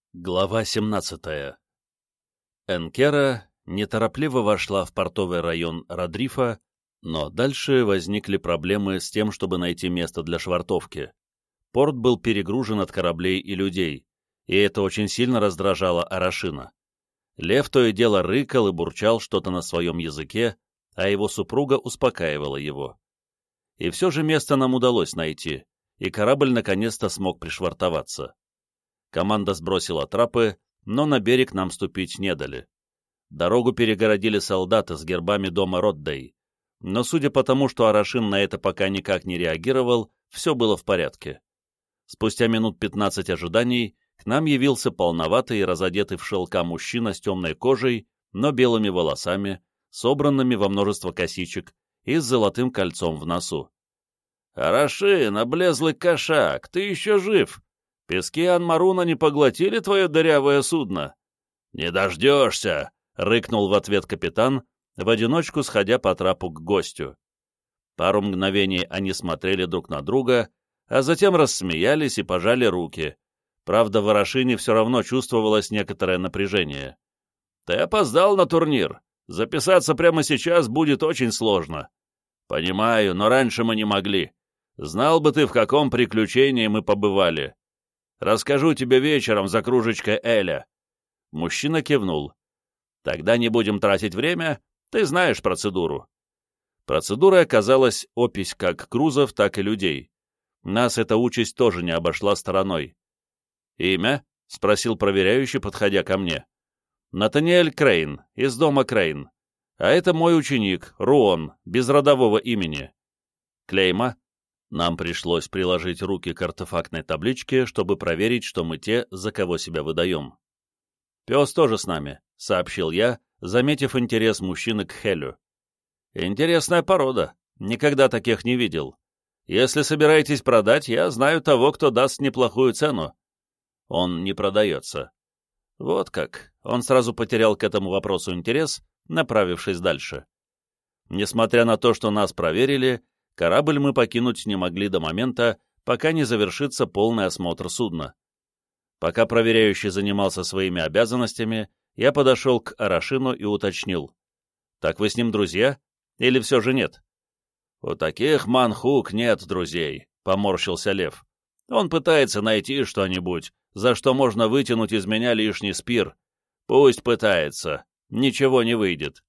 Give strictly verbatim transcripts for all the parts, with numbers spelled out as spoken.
Глава семнадцатая. Энкера неторопливо вошла в портовый район Родрифа, но дальше возникли проблемы с тем, чтобы найти место для швартовки. Порт был перегружен от кораблей и людей, и это очень сильно раздражало Арашина. Лев то и дело рыкал и бурчал что-то на своем языке, а его супруга успокаивала его. И все же место нам удалось найти, и корабль наконец-то смог пришвартоваться. Команда сбросила трапы, но на берег нам ступить не дали. Дорогу перегородили солдаты с гербами дома Роддей, но судя по тому, что Арашин на это пока никак не реагировал, все было в порядке. Спустя минут пятнадцать ожиданий к нам явился полноватый и разодетый в шелка мужчина с темной кожей, но белыми волосами, собранными во множество косичек и с золотым кольцом в носу. «Арашин, облезлый кошак, ты еще жив! Пески Анмаруна не поглотили твое дырявое судно?» «Не дождешься!» — рыкнул в ответ капитан, в одиночку сходя по трапу к гостю. Пару мгновений они смотрели друг на друга, а затем рассмеялись и пожали руки. Правда, в Арашине все равно чувствовалось некоторое напряжение. «Ты опоздал на турнир. Записаться прямо сейчас будет очень сложно». «Понимаю, но раньше мы не могли. Знал бы ты, в каком приключении мы побывали. Расскажу тебе вечером за кружечкой Эля». Мужчина кивнул. «Тогда не будем тратить время, ты знаешь процедуру». Процедурой оказалась опись как грузов, так и людей. Нас эта участь тоже не обошла стороной. «Имя?» — спросил проверяющий, подходя ко мне. «Натаниэль Крейн, из дома Крейн. А это мой ученик, Руон, без родового имени». «Клейма?» Нам пришлось приложить руки к артефактной табличке, чтобы проверить, что мы те, за кого себя выдаем. «Пес тоже с нами», — сообщил я, заметив интерес мужчины к Хелю. «Интересная порода. Никогда таких не видел. Если собираетесь продать, я знаю того, кто даст неплохую цену». «Он не продается». Вот как. Он сразу потерял к этому вопросу интерес, направившись дальше. Несмотря на то, что нас проверили, корабль мы покинуть не могли до момента, пока не завершится полный осмотр судна. Пока проверяющий занимался своими обязанностями, я подошел к Арашину и уточнил. «Так вы с ним друзья? Или все же нет?» «У таких манхук нет друзей», — поморщился Лев. «Он пытается найти что-нибудь, за что можно вытянуть из меня лишний спир. Пусть пытается, ничего не выйдет».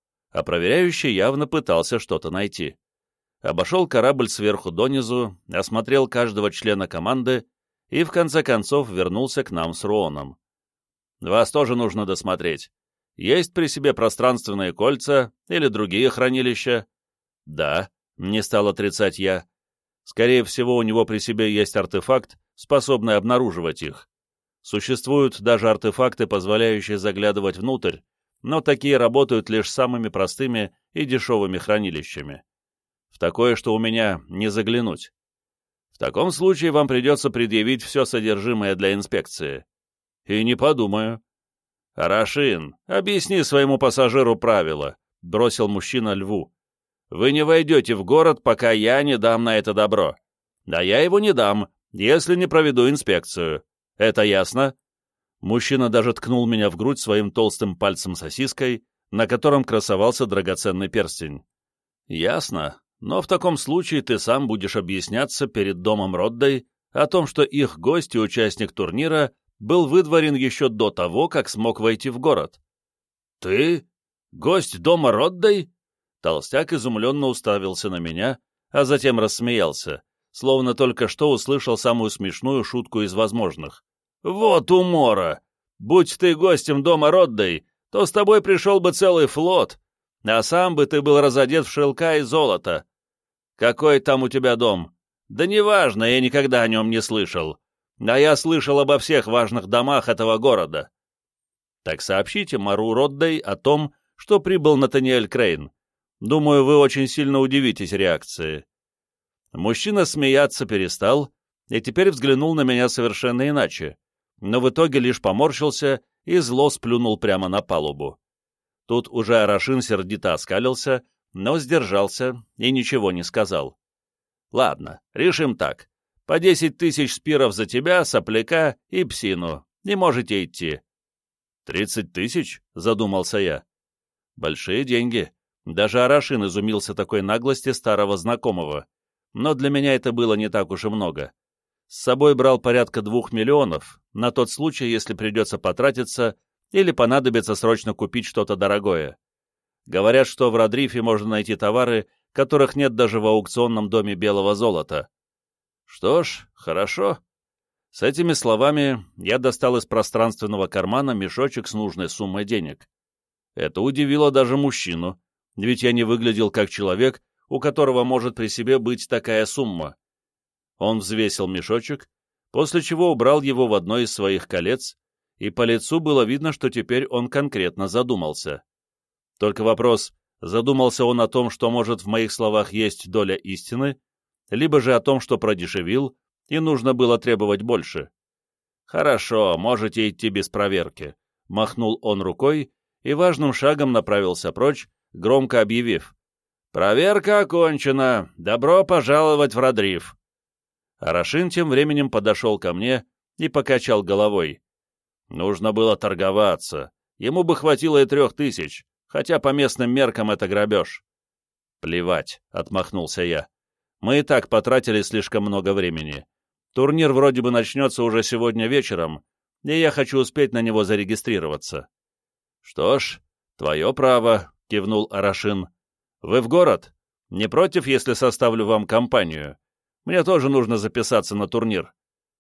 А проверяющий явно пытался что-то найти. Обошел корабль сверху донизу, осмотрел каждого члена команды и в конце концов вернулся к нам с Руоном. «Вас тоже нужно досмотреть. Есть при себе пространственные кольца или другие хранилища?» «Да», — не стал отрицать я. «Скорее всего, у него при себе есть артефакт, способный обнаруживать их. Существуют даже артефакты, позволяющие заглядывать внутрь, но такие работают лишь самыми простыми и дешевыми хранилищами. В такое, что у меня не заглянуть. В таком случае вам придется предъявить все содержимое для инспекции». «И не подумаю». «Арашин, объясни своему пассажиру правила», — бросил мужчина Льву. «Вы не войдете в город, пока я не дам на это добро. Да я его не дам, если не проведу инспекцию. Это ясно?» Мужчина даже ткнул меня в грудь своим толстым пальцем-сосиской, на котором красовался драгоценный перстень. «Ясно. Но в таком случае ты сам будешь объясняться перед домом Роддей о том, что их гость и участник турнира был выдворен еще до того, как смог войти в город». «Ты? Гость дома Роддей?» Толстяк изумленно уставился на меня, а затем рассмеялся, словно только что услышал самую смешную шутку из возможных. «Вот умора! Будь ты гостем дома Роддей, то с тобой пришел бы целый флот, а сам бы ты был разодет в шелка и золото. Какой там у тебя дом? Да неважно, я никогда о нем не слышал. А я слышал обо всех важных домах этого города». «Так сообщите Мару Роддей о том, что прибыл Натаниэль Крейн. Думаю, вы очень сильно удивитесь реакции». Мужчина смеяться перестал и теперь взглянул на меня совершенно иначе, но в итоге лишь поморщился и зло сплюнул прямо на палубу. Тут уже Арашин сердито оскалился, но сдержался и ничего не сказал. «Ладно, решим так. По десять тысяч спиров за тебя, сопляка и псину. Не можете идти». «Тридцать тысяч?» — задумался я. «Большие деньги». Даже Арашин изумился такой наглости старого знакомого. Но для меня это было не так уж и много. С собой брал порядка двух миллионов, на тот случай, если придется потратиться или понадобится срочно купить что-то дорогое. Говорят, что в Радрифе можно найти товары, которых нет даже в аукционном доме белого золота. Что ж, хорошо. С этими словами я достал из пространственного кармана мешочек с нужной суммой денег. Это удивило даже мужчину, ведь я не выглядел как человек, у которого может при себе быть такая сумма. Он взвесил мешочек, после чего убрал его в одно из своих колец, и по лицу было видно, что теперь он конкретно задумался. Только вопрос, задумался он о том, что, может, в моих словах есть доля истины, либо же о том, что продешевил, и нужно было требовать больше. «Хорошо, можете идти без проверки», — махнул он рукой и важным шагом направился прочь, громко объявив: «Проверка окончена! Добро пожаловать в Радриф!» Арашин тем временем подошел ко мне и покачал головой. Нужно было торговаться. Ему бы хватило и трех тысяч, хотя по местным меркам это грабеж. «Плевать», — отмахнулся я. «Мы и так потратили слишком много времени. Турнир вроде бы начнется уже сегодня вечером, и я хочу успеть на него зарегистрироваться». «Что ж, твое право», — кивнул Арашин. «Вы в город? Не против, если составлю вам компанию? Мне тоже нужно записаться на турнир».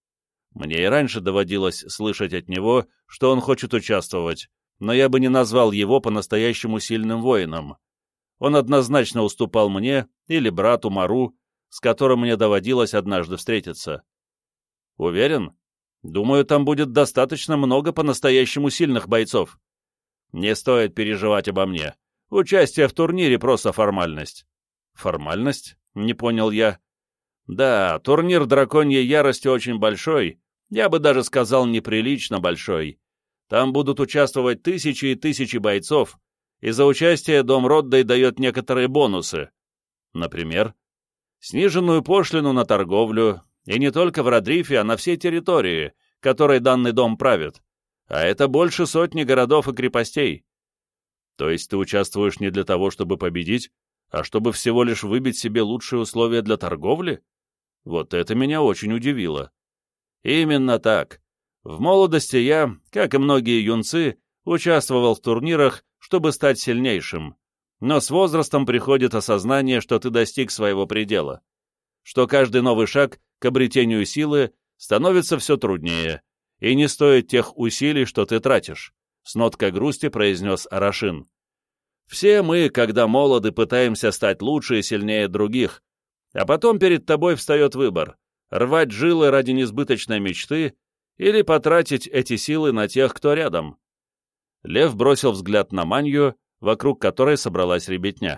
Мне и раньше доводилось слышать от него, что он хочет участвовать, но я бы не назвал его по-настоящему сильным воином. Он однозначно уступал мне или брату Мару, с которым мне доводилось однажды встретиться. Уверен? Думаю, там будет достаточно много по-настоящему сильных бойцов. Не стоит переживать обо мне. Участие в турнире — просто формальность. Формальность? Не понял я. Да, турнир Драконьей Ярости очень большой, я бы даже сказал, неприлично большой. Там будут участвовать тысячи и тысячи бойцов, и за участие Дом Роддей дает некоторые бонусы. Например, сниженную пошлину на торговлю, и не только в Радрифе, а на всей территории, которой данный дом правит, а это больше сотни городов и крепостей. То есть ты участвуешь не для того, чтобы победить, а чтобы всего лишь выбить себе лучшие условия для торговли? Вот это меня очень удивило. Именно так. В молодости я, как и многие юнцы, участвовал в турнирах, чтобы стать сильнейшим. Но с возрастом приходит осознание, что ты достиг своего предела, что каждый новый шаг к обретению силы становится все труднее и не стоит тех усилий, что ты тратишь, — с ноткой грусти произнес Арашин. Все мы, когда молоды, пытаемся стать лучше и сильнее других, а потом перед тобой встает выбор — рвать жилы ради несбыточной мечты или потратить эти силы на тех, кто рядом. Лев бросил взгляд на Манью, вокруг которой собралась ребятня.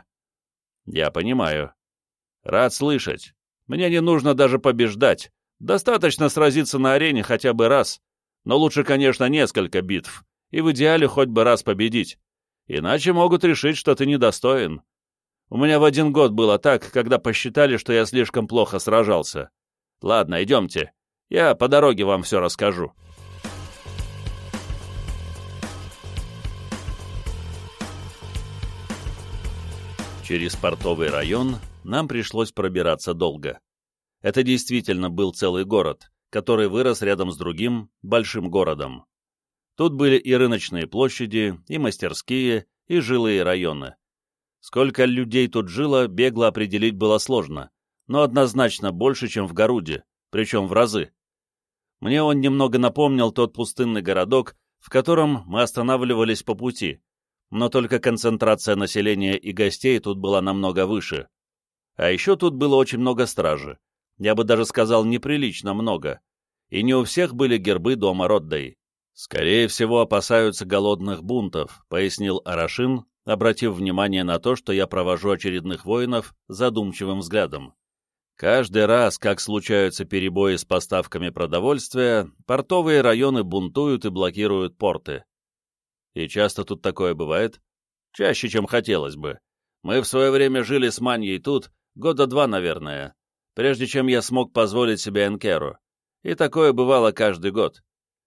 Я понимаю. Рад слышать. Мне не нужно даже побеждать. Достаточно сразиться на арене хотя бы раз. Но лучше, конечно, несколько битв. И в идеале хоть бы раз победить. Иначе могут решить, что ты недостоин. У меня в один год было так, когда посчитали, что я слишком плохо сражался. Ладно, идемте. Я по дороге вам все расскажу. Через портовый район нам пришлось пробираться долго. Это действительно был целый город, который вырос рядом с другим, большим городом. Тут были и рыночные площади, и мастерские, и жилые районы. Сколько людей тут жило, бегло определить было сложно, но однозначно больше, чем в Горуде, причем в разы. Мне он немного напомнил тот пустынный городок, в котором мы останавливались по пути, но только концентрация населения и гостей тут была намного выше. А еще тут было очень много стражи, я бы даже сказал неприлично много, и не у всех были гербы дома Роддей. «Скорее всего, опасаются голодных бунтов», — пояснил Арашин, обратив внимание на то, что я провожу очередных воинов задумчивым взглядом. Каждый раз, как случаются перебои с поставками продовольствия, портовые районы бунтуют и блокируют порты. И часто тут такое бывает? Чаще, чем хотелось бы. Мы в свое время жили с Маньей тут, года два, наверное, прежде чем я смог позволить себе Энкеру. И такое бывало каждый год.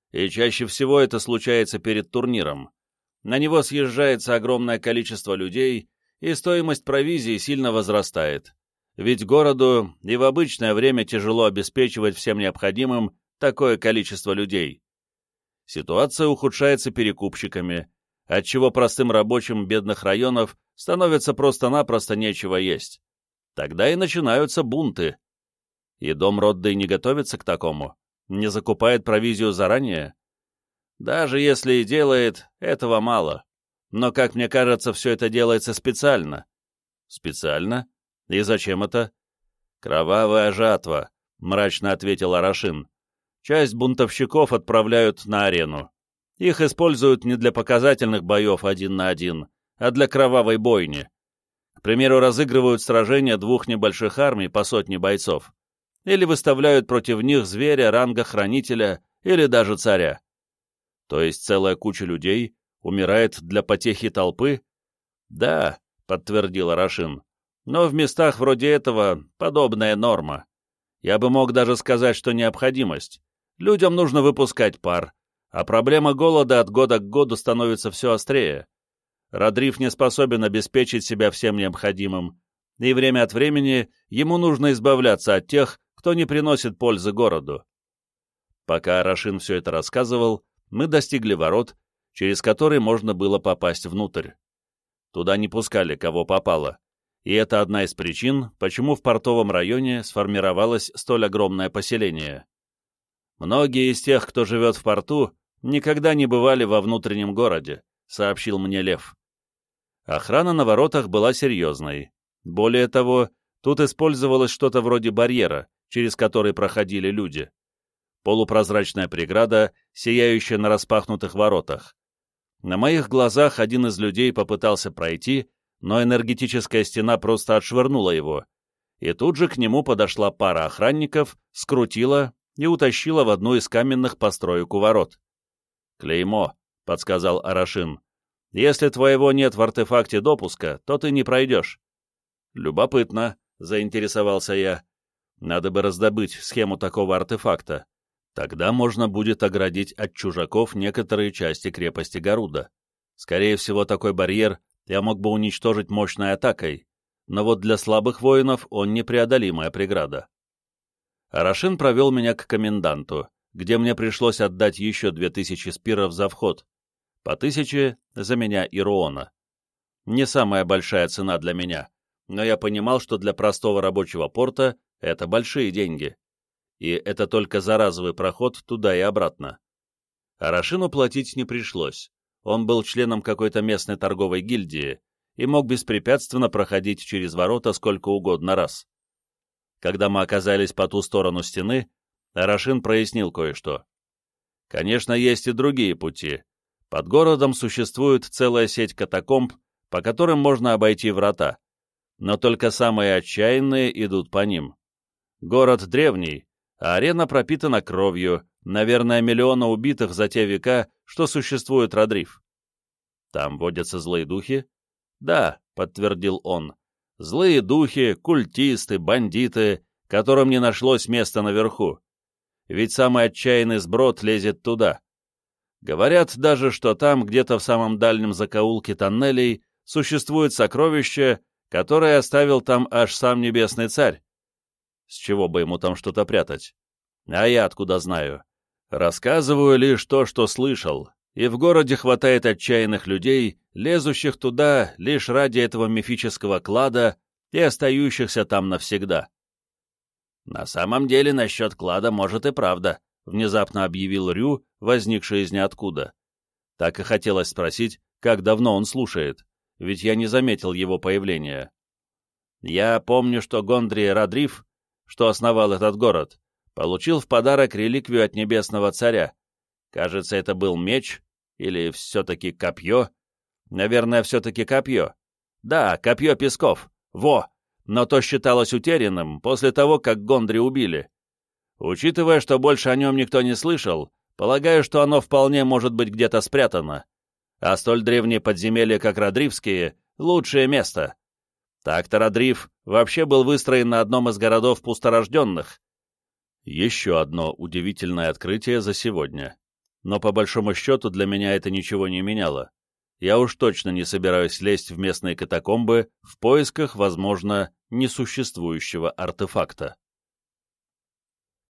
и чаще всего это случается перед турниром. На него съезжается огромное количество людей, и стоимость провизии сильно возрастает. Ведь городу и в обычное время тяжело обеспечивать всем необходимым такое количество людей. Ситуация ухудшается перекупщиками, отчего простым рабочим бедных районов становится просто-напросто нечего есть. Тогда и начинаются бунты. И дом Роддой не готовится к такому, не закупает провизию заранее. Даже если и делает, этого мало. Но, как мне кажется, все это делается специально. Специально? И зачем это? Кровавая жатва, мрачно ответил Арашин. Часть бунтовщиков отправляют на арену. Их используют не для показательных боев один на один, а для кровавой бойни. К примеру, разыгрывают сражения двух небольших армий по сотне бойцов. Или выставляют против них зверя ранга хранителя или даже царя. То есть целая куча людей умирает для потехи толпы? Да, подтвердил Арашин. Но в местах вроде этого подобная норма. Я бы мог даже сказать, что необходимость. Людям нужно выпускать пар, а проблема голода от года к году становится все острее. Радриф не способен обеспечить себя всем необходимым, и время от времени ему нужно избавляться от тех, кто не приносит пользы городу. Пока Арашин все это рассказывал, мы достигли ворот, через которые можно было попасть внутрь. Туда не пускали кого попало, и это одна из причин, почему в портовом районе сформировалось столь огромное поселение. Многие из тех, кто живет в порту, никогда не бывали во внутреннем городе, сообщил мне Лев. Охрана на воротах была серьезной. Более того, тут использовалось что-то вроде барьера, через который проходили люди. Полупрозрачная преграда, сияющая на распахнутых воротах. На моих глазах один из людей попытался пройти, но энергетическая стена просто отшвырнула его, и тут же к нему подошла пара охранников, скрутила и утащила в одну из каменных построек у ворот. «Клеймо», — подсказал Арашин. «Если твоего нет в артефакте допуска, то ты не пройдешь». «Любопытно», — заинтересовался я. «Надо бы раздобыть схему такого артефакта. Тогда можно будет оградить от чужаков некоторые части крепости Гаруда. Скорее всего, такой барьер я мог бы уничтожить мощной атакой, но вот для слабых воинов он непреодолимая преграда». Арашин провел меня к коменданту, где мне пришлось отдать еще две тысячи спиров за вход, по тысяче за меня и Руона. Не самая большая цена для меня, но я понимал, что для простого рабочего порта это большие деньги. И это только за разовый проход туда и обратно. Арашину платить не пришлось. Он был членом какой-то местной торговой гильдии и мог беспрепятственно проходить через ворота сколько угодно раз. Когда мы оказались по ту сторону стены, Арашин прояснил кое-что. Конечно, есть и другие пути. Под городом существует целая сеть катакомб, по которым можно обойти врата, но только самые отчаянные идут по ним. Город древний, а арена пропитана кровью, наверное, миллиона убитых за те века, что существует Радриф. Там водятся злые духи? Да, подтвердил он. Злые духи, культисты, бандиты, которым не нашлось места наверху. Ведь самый отчаянный сброд лезет туда. Говорят даже, что там, где-то в самом дальнем закоулке тоннелей, существует сокровище, которое оставил там аж сам Небесный Царь. С чего бы ему там что-то прятать? А я откуда знаю? Рассказываю лишь то, что слышал, и в городе хватает отчаянных людей, лезущих туда лишь ради этого мифического клада и остающихся там навсегда. «На самом деле насчет клада, может, и правда», — внезапно объявил Рю, возникший из ниоткуда. Так и хотелось спросить, как давно он слушает, ведь я не заметил его появления. «Я помню, что Гондри Радриф, что основал этот город, получил в подарок реликвию от Небесного Царя. Кажется, это был меч, или все-таки копье. Наверное, все-таки копье. Да, копье песков. Во! Но то считалось утерянным после того, как Гондри убили. Учитывая, что больше о нем никто не слышал, полагаю, что оно вполне может быть где-то спрятано. А столь древние подземелья, как Радрифские, лучшее место. Так-то Радриф вообще был выстроен на одном из городов пусторожденных. Еще одно удивительное открытие за сегодня. но по большому счету для меня это ничего не меняло. Я уж точно не собираюсь лезть в местные катакомбы в поисках, возможно, несуществующего артефакта.